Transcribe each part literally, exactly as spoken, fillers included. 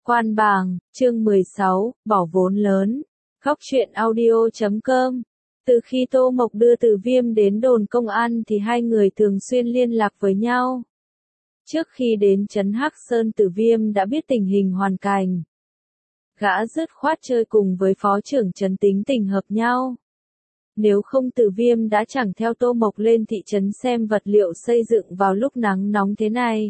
Quan Bàng, chương mười sáu, bỏ vốn lớn. Góc truyện audio chấm com. Từ khi Tô Mộc đưa Từ Viêm đến đồn công an thì hai người thường xuyên liên lạc với nhau. Trước khi đến trấn Hắc Sơn, Từ Viêm đã biết tình hình hoàn cảnh. Gã dứt khoát chơi cùng với phó trưởng trấn tính tình hợp nhau. Nếu không Từ Viêm đã chẳng theo Tô Mộc lên thị trấn xem vật liệu xây dựng vào lúc nắng nóng thế này.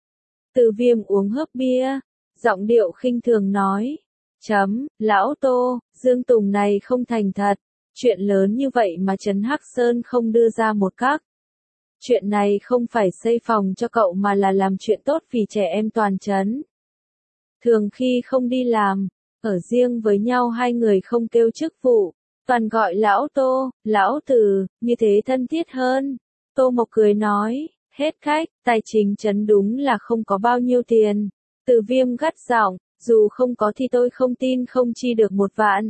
Từ Viêm uống hớp bia, giọng điệu khinh thường nói. Chấm, lão Tô, Dương Tùng này không thành thật. Chuyện lớn như vậy mà trấn Hắc Sơn không đưa ra một các. Chuyện này không phải xây phòng cho cậu mà là làm chuyện tốt vì trẻ em toàn trấn. Thường khi không đi làm, ở riêng với nhau hai người không kêu chức vụ, toàn gọi lão Tô, lão Từ, như thế thân thiết hơn. Tô Mộc cười nói, hết khách, tài chính trấn đúng là không có bao nhiêu tiền. Từ Viêm gắt giọng, dù không có thì tôi không tin không chi được một vạn.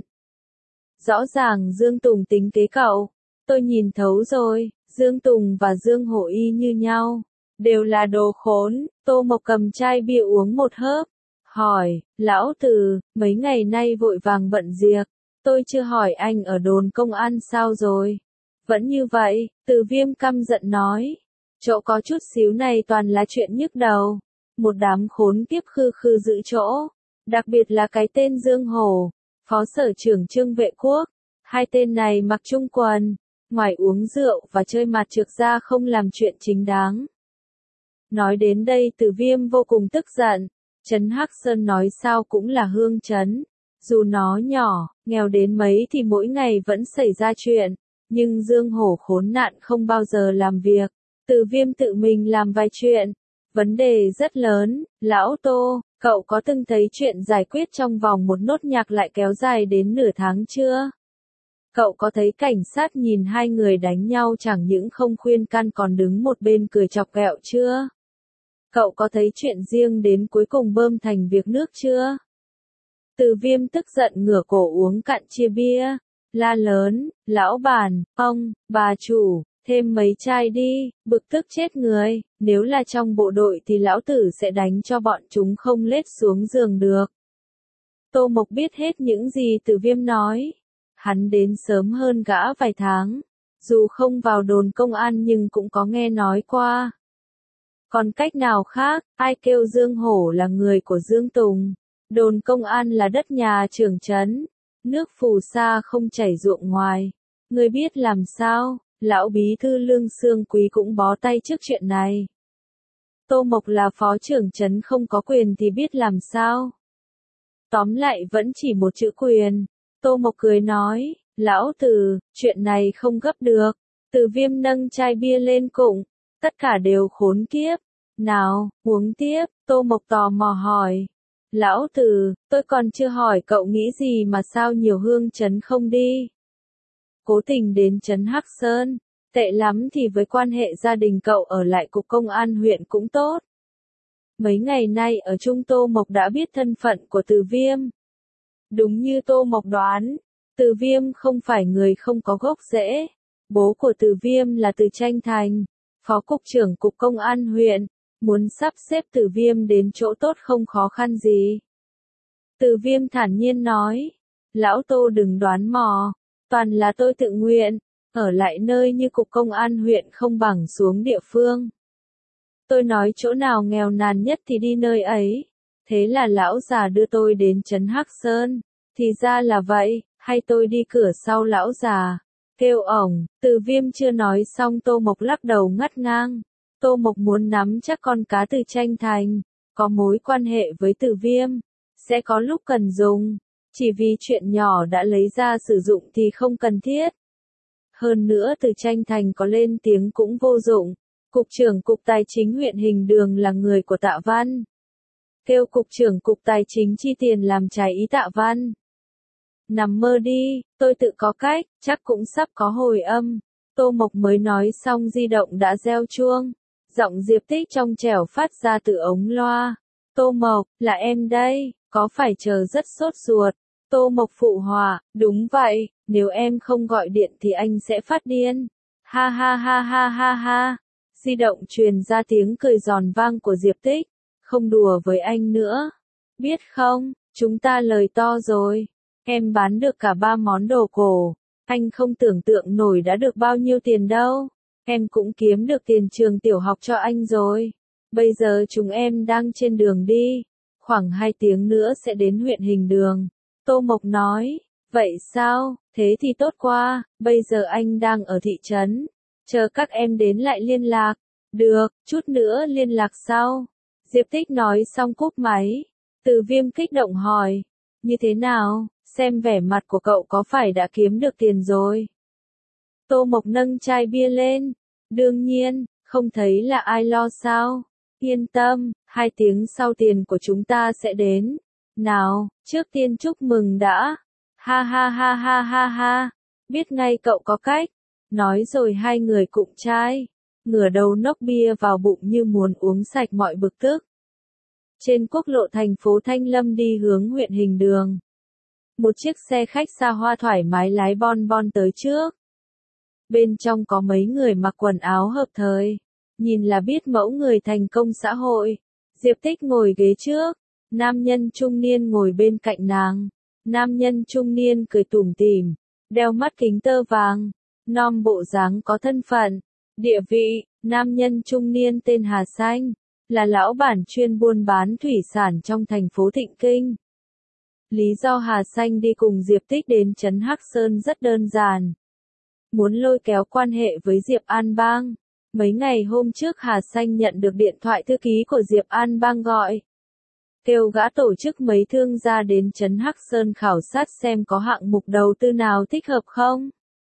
Rõ ràng Dương Tùng tính kế cậu, tôi nhìn thấu rồi, Dương Tùng và Dương Hổ y như nhau, đều là đồ khốn. Tô Mộc cầm chai bia uống một hớp, hỏi, lão Từ, mấy ngày nay vội vàng bận việc, tôi chưa hỏi anh ở đồn công an sao rồi. Vẫn như vậy, Từ Viêm căm giận nói, chỗ có chút xíu này toàn là chuyện nhức đầu, một đám khốn kiếp khư khư giữ chỗ, đặc biệt là cái tên Dương Hổ, phó sở trưởng Trương Vệ Quốc, hai tên này mặc chung quần, ngoài uống rượu và chơi mặt trược ra không làm chuyện chính đáng. Nói đến đây Từ Viêm vô cùng tức giận, trấn Hắc Sơn nói sao cũng là hương trấn, dù nó nhỏ, nghèo đến mấy thì mỗi ngày vẫn xảy ra chuyện, nhưng Dương Hổ khốn nạn không bao giờ làm việc, Từ Viêm tự mình làm vài chuyện. Vấn đề rất lớn, lão Tô, cậu có từng thấy chuyện giải quyết trong vòng một nốt nhạc lại kéo dài đến nửa tháng chưa? Cậu có thấy cảnh sát nhìn hai người đánh nhau chẳng những không khuyên can còn đứng một bên cười chọc ghẹo chưa? Cậu có thấy chuyện riêng đến cuối cùng bơm thành việc nước chưa? Từ Viêm tức giận ngửa cổ uống cạn chia bia, la lớn, lão bản, ông, bà chủ, thêm mấy chai đi, bực tức chết người, nếu là trong bộ đội thì lão tử sẽ đánh cho bọn chúng không lết xuống giường được. Tô Mộc biết hết những gì Từ Viêm nói. Hắn đến sớm hơn gã vài tháng, dù không vào đồn công an nhưng cũng có nghe nói qua. Còn cách nào khác, ai kêu Dương Hổ là người của Dương Tùng, đồn công an là đất nhà trưởng trấn, nước phù sa không chảy ruộng ngoài, người biết làm sao? Lão bí thư Lương Xương Quý cũng bó tay trước chuyện này. Tô Mộc là phó trưởng trấn không có quyền thì biết làm sao? Tóm lại vẫn chỉ một chữ quyền. Tô Mộc cười nói, lão Từ, chuyện này không gấp được. Từ Viêm nâng chai bia lên cụng, tất cả đều khốn kiếp. Nào, uống tiếp, Tô Mộc tò mò hỏi. Lão Từ, tôi còn chưa hỏi cậu nghĩ gì mà sao nhiều hương trấn không đi? Cố tình đến trấn Hắc Sơn, tệ lắm thì với quan hệ gia đình cậu ở lại cục công an huyện cũng tốt. Mấy ngày nay ở chung Tô Mộc đã biết thân phận của Từ Viêm. Đúng như Tô Mộc đoán, Từ Viêm không phải người không có gốc rễ. Bố của Từ Viêm là Từ Tranh Thành, phó cục trưởng cục công an huyện, muốn sắp xếp Từ Viêm đến chỗ tốt không khó khăn gì. Từ Viêm thản nhiên nói, lão Tô đừng đoán mò. Toàn là tôi tự nguyện, ở lại nơi như cục công an huyện không bằng xuống địa phương. Tôi nói chỗ nào nghèo nàn nhất thì đi nơi ấy. Thế là lão già đưa tôi đến trấn Hắc Sơn. Thì ra là vậy, hay tôi đi cửa sau lão già. Kêu ổng, Từ Viêm chưa nói xong Tô Mộc lắc đầu ngắt ngang. Tô Mộc muốn nắm chắc con cá Từ Tranh Thành, có mối quan hệ với Từ Viêm, sẽ có lúc cần dùng. Chỉ vì chuyện nhỏ đã lấy ra sử dụng thì không cần thiết. Hơn nữa Từ Tranh Thành có lên tiếng cũng vô dụng. Cục trưởng Cục Tài chính huyện Hình Đường là người của Tạ Văn. Kêu Cục trưởng Cục Tài chính chi tiền làm trái ý Tạ Văn. Nằm mơ đi, tôi tự có cách, chắc cũng sắp có hồi âm. Tô Mộc mới nói xong di động đã reo chuông. Giọng Diệp Tích trong trẻo phát ra từ ống loa. Tô Mộc, là em đây, có phải chờ rất sốt ruột? Tô Mộc phụ họa, đúng vậy, nếu em không gọi điện thì anh sẽ phát điên. Ha ha ha ha ha ha. Di động truyền ra tiếng cười giòn vang của Diệp Tích. Không đùa với anh nữa. Biết không, chúng ta lời to rồi. Em bán được cả ba món đồ cổ. Anh không tưởng tượng nổi đã được bao nhiêu tiền đâu. Em cũng kiếm được tiền trường tiểu học cho anh rồi. Bây giờ chúng em đang trên đường đi. Khoảng hai tiếng nữa sẽ đến huyện Hình Đường. Tô Mộc nói. Vậy sao, thế thì tốt quá, bây giờ anh đang ở thị trấn. Chờ các em đến lại liên lạc. Được, chút nữa liên lạc sau. Diệp Tích nói xong cúp máy. Từ Viêm kích động hỏi. Như thế nào, xem vẻ mặt của cậu có phải đã kiếm được tiền rồi? Tô Mộc nâng chai bia lên. Đương nhiên, không thấy là ai lo sao. Yên tâm, hai tiếng sau tiền của chúng ta sẽ đến. Nào, trước tiên chúc mừng đã. Ha ha ha ha ha ha. Biết ngay cậu có cách. Nói rồi hai người cụng chai. Ngửa đầu nốc bia vào bụng như muốn uống sạch mọi bực tức. Trên quốc lộ thành phố Thanh Lâm đi hướng huyện Hình Đường. Một chiếc xe khách xa hoa thoải mái lái bon bon tới trước. Bên trong có mấy người mặc quần áo hợp thời. Nhìn là biết mẫu người thành công xã hội. Diệp Tích ngồi ghế trước. Nam nhân trung niên ngồi bên cạnh nàng. Nam nhân trung niên cười tủm tỉm. Đeo mắt kính tơ vàng. Nom bộ dáng có thân phận. Địa vị, nam nhân trung niên tên Hà Xanh. Là lão bản chuyên buôn bán thủy sản trong thành phố Thịnh Kinh. Lý do Hà Xanh đi cùng Diệp Tích đến trấn Hắc Sơn rất đơn giản. Muốn lôi kéo quan hệ với Diệp An Bang. Mấy ngày hôm trước Hà Xanh nhận được điện thoại thư ký của Diệp An Bang gọi. Kêu gã tổ chức mấy thương gia đến trấn Hắc Sơn khảo sát xem có hạng mục đầu tư nào thích hợp không.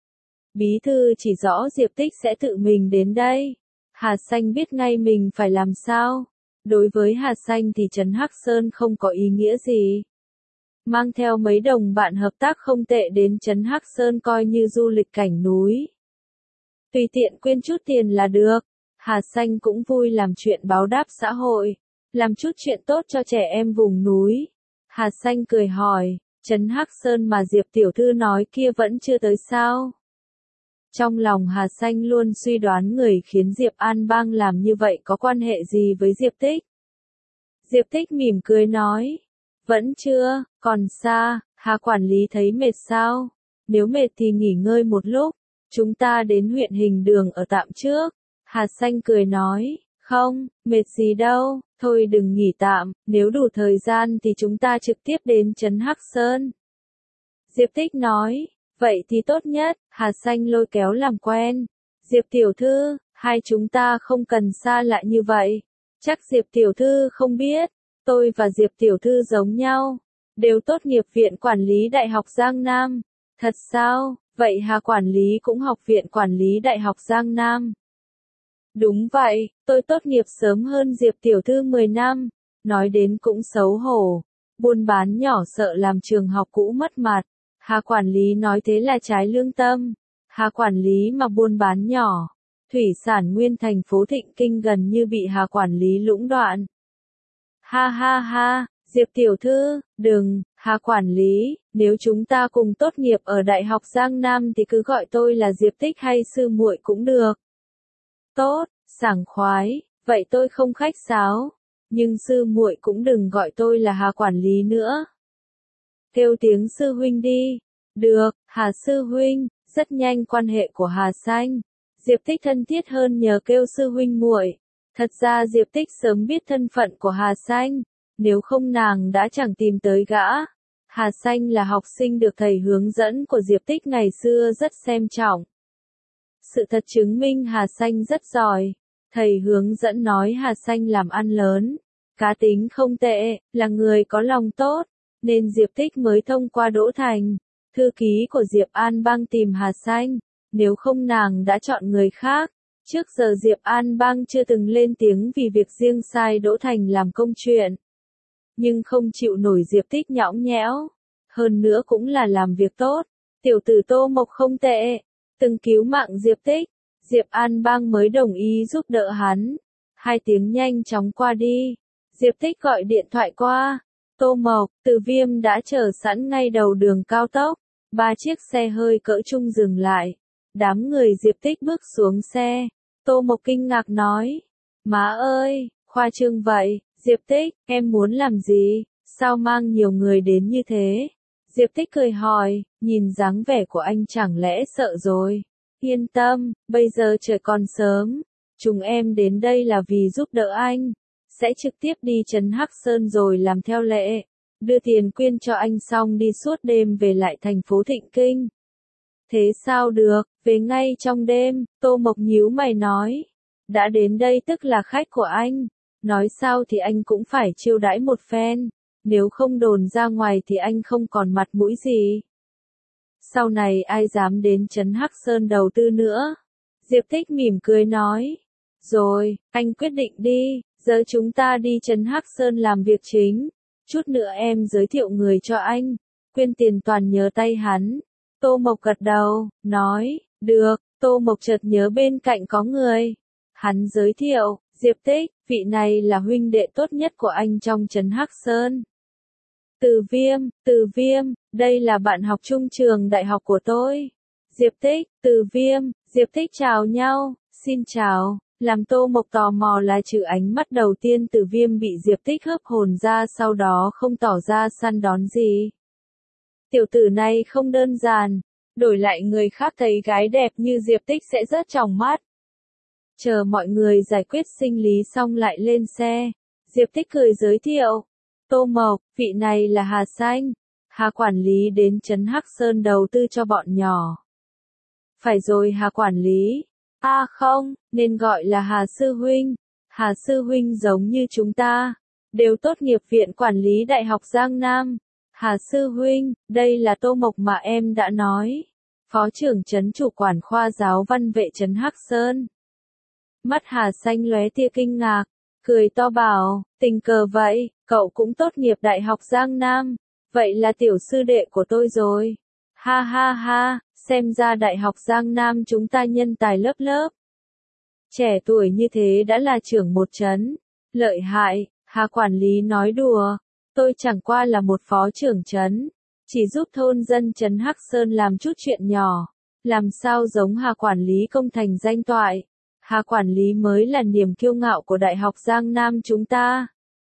Bí thư chỉ rõ Diệp Tích sẽ tự mình đến đây. Hà Xanh biết ngay mình phải làm sao. Đối với Hà Xanh thì trấn Hắc Sơn không có ý nghĩa gì. Mang theo mấy đồng bạn hợp tác không tệ đến trấn Hắc Sơn coi như du lịch cảnh núi. Tùy tiện quyên chút tiền là được. Hà Xanh cũng vui làm chuyện báo đáp xã hội. Làm chút chuyện tốt cho trẻ em vùng núi. Hà Xanh cười hỏi, trấn Hắc Sơn mà Diệp tiểu thư nói kia vẫn chưa tới sao? Trong lòng Hà Xanh luôn suy đoán người khiến Diệp An Bang làm như vậy có quan hệ gì với Diệp Tích. Diệp Tích mỉm cười nói, vẫn chưa, còn xa. Hà quản lý thấy mệt sao? Nếu mệt thì nghỉ ngơi một lúc. Chúng ta đến huyện Hình Đường ở tạm trước. Hà Xanh cười nói, không, mệt gì đâu, thôi đừng nghỉ tạm, nếu đủ thời gian thì chúng ta trực tiếp đến trấn Hắc Sơn. Diệp Tích nói, vậy thì tốt nhất. Hà Xanh lôi kéo làm quen. Diệp tiểu thư, hai chúng ta không cần xa lạ như vậy. Chắc Diệp tiểu thư không biết, tôi và Diệp tiểu thư giống nhau, đều tốt nghiệp viện quản lý Đại học Giang Nam. Thật sao? Vậy Hà quản lý cũng học viện quản lý Đại học Giang Nam. Đúng vậy, tôi tốt nghiệp sớm hơn Diệp tiểu thư mười năm. Nói đến cũng xấu hổ. Buôn bán nhỏ sợ làm trường học cũ mất mặt. Hà quản lý nói thế là trái lương tâm. Hà quản lý mà buôn bán nhỏ. Thủy sản nguyên thành phố Thịnh Kinh gần như bị Hà quản lý lũng đoạn. Ha ha ha, Diệp tiểu thư, đừng, Hà quản lý, nếu chúng ta cùng tốt nghiệp ở Đại học Giang Nam thì cứ gọi tôi là Diệp Tích hay sư muội cũng được. Tốt, sảng khoái, vậy tôi không khách sáo, nhưng sư muội cũng đừng gọi tôi là Hà quản lý nữa. Kêu tiếng sư huynh đi. Được, Hà sư huynh. Rất nhanh quan hệ của Hà Xanh, Diệp Tích thân thiết hơn nhờ kêu sư huynh muội. Thật ra Diệp Tích sớm biết thân phận của Hà Xanh, nếu không nàng đã chẳng tìm tới gã. Hà Xanh là học sinh được thầy hướng dẫn của Diệp Tích ngày xưa rất xem trọng. Sự thật chứng minh Hà Xanh rất giỏi. Thầy hướng dẫn nói Hà Xanh làm ăn lớn, cá tính không tệ, là người có lòng tốt, nên Diệp Tích mới thông qua đỗ thành. Thư ký của Diệp An Bang tìm Hà Xanh, nếu không nàng đã chọn người khác. Trước giờ Diệp An Bang chưa từng lên tiếng vì việc riêng sai đỗ thành làm công chuyện. Nhưng không chịu nổi Diệp Tích nhõng nhẽo. Hơn nữa cũng là làm việc tốt. Tiểu tử Tô Mộc không tệ, từng cứu mạng Diệp Tích. Diệp An Bang mới đồng ý giúp đỡ hắn. Hai tiếng nhanh chóng qua đi. Diệp Tích gọi điện thoại qua. Tô Mộc, Từ Viêm đã chờ sẵn ngay đầu đường cao tốc. Ba chiếc xe hơi cỡ trung dừng lại. Đám người Diệp Tích bước xuống xe. Tô Mộc kinh ngạc nói. Má ơi, khoa trương vậy. Diệp Tích, em muốn làm gì? Sao mang nhiều người đến như thế? Diệp Tích cười hỏi, nhìn dáng vẻ của anh chẳng lẽ sợ rồi? Yên tâm, bây giờ trời còn sớm. Chúng em đến đây là vì giúp đỡ anh. Sẽ trực tiếp đi trấn Hắc Sơn rồi làm theo lệ. Đưa tiền quyên cho anh xong đi suốt đêm về lại thành phố Thịnh Kinh. Thế sao được, về ngay trong đêm, Tô Mộc nhíu mày nói. Đã đến đây tức là khách của anh. Nói sao thì anh cũng phải chiêu đãi một phen. Nếu không đồn ra ngoài thì anh không còn mặt mũi gì. Sau này ai dám đến trấn Hắc Sơn đầu tư nữa. Diệp Tích mỉm cười nói. Rồi, anh quyết định đi, giờ chúng ta đi trấn Hắc Sơn làm việc chính. Chút nữa em giới thiệu người cho anh. Quyên tiền toàn nhớ tay hắn. Tô Mộc gật đầu, nói, được. Tô Mộc chợt nhớ bên cạnh có người. Hắn giới thiệu, Diệp Tích, vị này là huynh đệ tốt nhất của anh trong trấn Hắc Sơn. Từ Viêm, Từ Viêm, đây là bạn học chung trường đại học của tôi. Diệp Tích, Từ Viêm, Diệp Tích chào nhau, xin chào. Làm Tô Mộc tò mò là trừ ánh mắt đầu tiên Từ Viêm bị Diệp Tích hớp hồn ra, sau đó không tỏ ra săn đón gì. Tiểu tử này không đơn giản, đổi lại người khác thấy gái đẹp như Diệp Tích sẽ rất tròng mắt. Chờ mọi người giải quyết sinh lý xong lại lên xe, Diệp Tích cười giới thiệu. Tô Mộc, vị này là Hà Xanh. Hà quản lý đến trấn Hắc Sơn đầu tư cho bọn nhỏ. Phải rồi Hà quản lý. À không, nên gọi là Hà Sư Huynh. Hà Sư Huynh giống như chúng ta. Đều tốt nghiệp viện quản lý Đại học Giang Nam. Hà Sư Huynh, đây là Tô Mộc mà em đã nói. Phó trưởng trấn chủ quản khoa giáo văn vệ trấn Hắc Sơn. Mắt Hà Xanh lóe tia kinh ngạc. Cười to bảo, tình cờ vậy, cậu cũng tốt nghiệp Đại học Giang Nam. Vậy là tiểu sư đệ của tôi rồi. Ha ha ha, xem ra Đại học Giang Nam chúng ta nhân tài lớp lớp. Trẻ tuổi như thế đã là trưởng một trấn. Lợi hại, Hà quản lý nói đùa. Tôi chẳng qua là một phó trưởng trấn. Chỉ giúp thôn dân trấn Hắc Sơn làm chút chuyện nhỏ. Làm sao giống Hà quản lý công thành danh toại. Hà quản lý mới là niềm kiêu ngạo của Đại học Giang Nam chúng ta.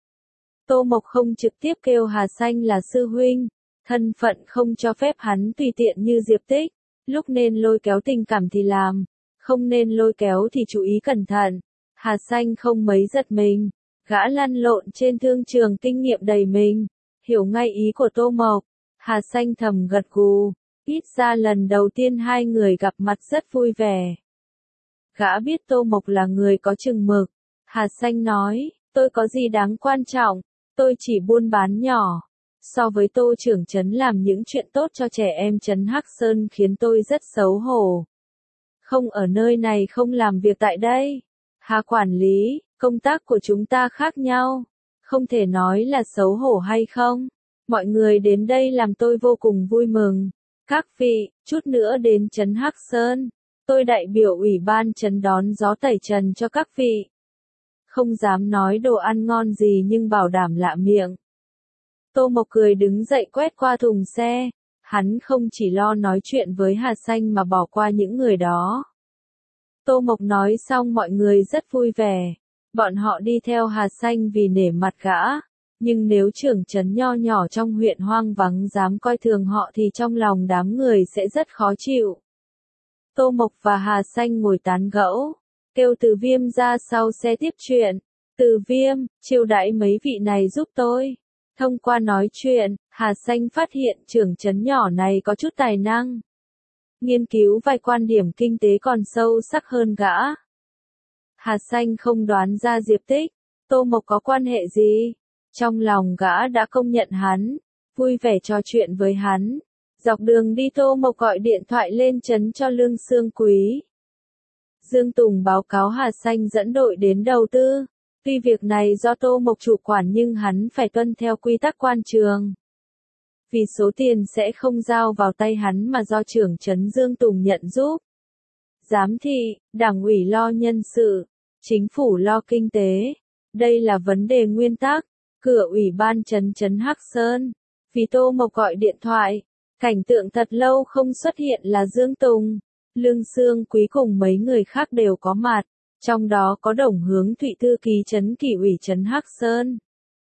Tô Mộc không trực tiếp kêu Hà Xanh là sư huynh. Thân phận không cho phép hắn tùy tiện như Diệp Tích. Lúc nên lôi kéo tình cảm thì làm. Không nên lôi kéo thì chú ý cẩn thận. Hà Xanh không mấy giật mình. Gã lăn lộn trên thương trường kinh nghiệm đầy mình. Hiểu ngay ý của Tô Mộc. Hà Xanh thầm gật gù. Ít ra lần đầu tiên hai người gặp mặt rất vui vẻ. Gã biết Tô Mộc là người có chừng mực. Hà Xanh nói, tôi có gì đáng quan trọng, tôi chỉ buôn bán nhỏ. So với Tô trưởng trấn làm những chuyện tốt cho trẻ em trấn Hắc Sơn khiến tôi rất xấu hổ. Không ở nơi này không làm việc tại đây. Hà quản lý, công tác của chúng ta khác nhau. Không thể nói là xấu hổ hay không. Mọi người đến đây làm tôi vô cùng vui mừng. Các vị, chút nữa đến trấn Hắc Sơn. Tôi đại biểu ủy ban trấn đón gió tẩy trần cho các vị. Không dám nói đồ ăn ngon gì nhưng bảo đảm lạ miệng. Tô Mộc cười đứng dậy quét qua thùng xe. Hắn không chỉ lo nói chuyện với Hà Xanh mà bỏ qua những người đó. Tô Mộc nói xong mọi người rất vui vẻ. Bọn họ đi theo Hà Xanh vì nể mặt gã. Nhưng nếu trưởng trấn nho nhỏ trong huyện hoang vắng dám coi thường họ thì trong lòng đám người sẽ rất khó chịu. Tô Mộc và Hà Xanh ngồi tán gẫu, kêu Từ Viêm ra sau xe tiếp chuyện. Từ Viêm, chiêu đãi mấy vị này giúp tôi. Thông qua nói chuyện, Hà Xanh phát hiện trưởng trấn nhỏ này có chút tài năng. Nghiên cứu vài quan điểm kinh tế còn sâu sắc hơn gã. Hà Xanh không đoán ra Diệp Tích, Tô Mộc có quan hệ gì. Trong lòng gã đã công nhận hắn, vui vẻ trò chuyện với hắn. Dọc đường đi Tô Mộc gọi điện thoại lên trấn cho Lương Xương Quý. Dương Tùng báo cáo Hà Xanh dẫn đội đến đầu tư. Tuy việc này do Tô Mộc chủ quản nhưng hắn phải tuân theo quy tắc quan trường. Vì số tiền sẽ không giao vào tay hắn mà do trưởng trấn Dương Tùng nhận giúp. Giám thị, đảng ủy lo nhân sự, chính phủ lo kinh tế. Đây là vấn đề nguyên tắc. Cửa ủy ban trấn trấn Hắc Sơn. Vì Tô Mộc gọi điện thoại. Cảnh tượng thật lâu không xuất hiện là Dương Tùng, Lương Xương Quý cùng mấy người khác đều có mặt, trong đó có Đồng Hướng Thụy thư ký trấn kỷ ủy trấn Hắc Sơn.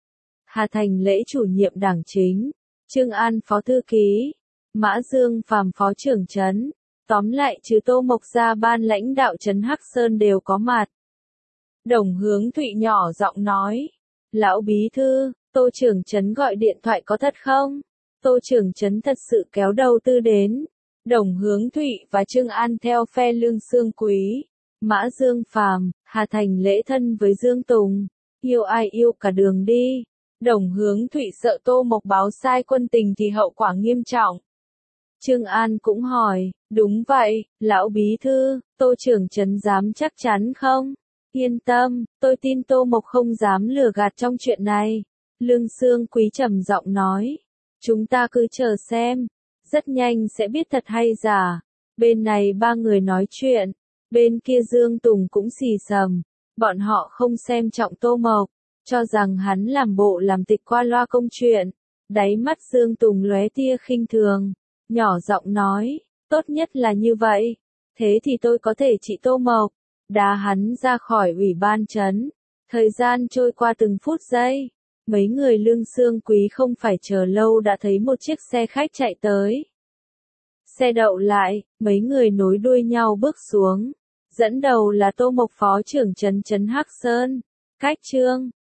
Hà Thành Lễ chủ nhiệm đảng chính, Trương An phó thư ký, Mã Dương Phàm phó trưởng trấn. Tóm lại trừ Tô Mộc ra ban lãnh đạo trấn Hắc Sơn đều có mặt. Đồng Hướng Thụy nhỏ giọng nói. Lão bí thư, Tô trưởng trấn gọi điện thoại có thật không? Tô trưởng trấn thật sự kéo đầu tư đến. Đồng Hướng Thụy và Trương An theo phe Lương Xương Quý. Mã Dương Phàm, Hà Thành Lễ thân với Dương Tùng. Yêu ai yêu cả đường đi. Đồng Hướng Thụy sợ Tô Mộc báo sai quân tình thì hậu quả nghiêm trọng. Trương An cũng hỏi, đúng vậy, lão bí thư, Tô trưởng trấn dám chắc chắn không? Yên tâm, tôi tin Tô Mộc không dám lừa gạt trong chuyện này. Lương Xương Quý trầm giọng nói, chúng ta cứ chờ xem, rất nhanh sẽ biết thật hay giả. Bên này ba người nói chuyện, bên kia Dương Tùng cũng xì xầm, bọn họ không xem trọng Tô Mộc, cho rằng hắn làm bộ làm tịch qua loa công chuyện. Đáy mắt Dương Tùng lóe tia khinh thường, nhỏ giọng nói, tốt nhất là như vậy, thế thì tôi có thể trị Tô Mộc, đá hắn ra khỏi ủy ban trấn. Thời gian trôi qua từng phút giây, mấy người Lương Xương Quý không phải chờ lâu đã thấy một chiếc xe khách chạy tới. Xe đậu lại, mấy người nối đuôi nhau bước xuống, dẫn đầu là Tô Mộc phó trưởng trấn trấn Hắc Sơn, cách Trương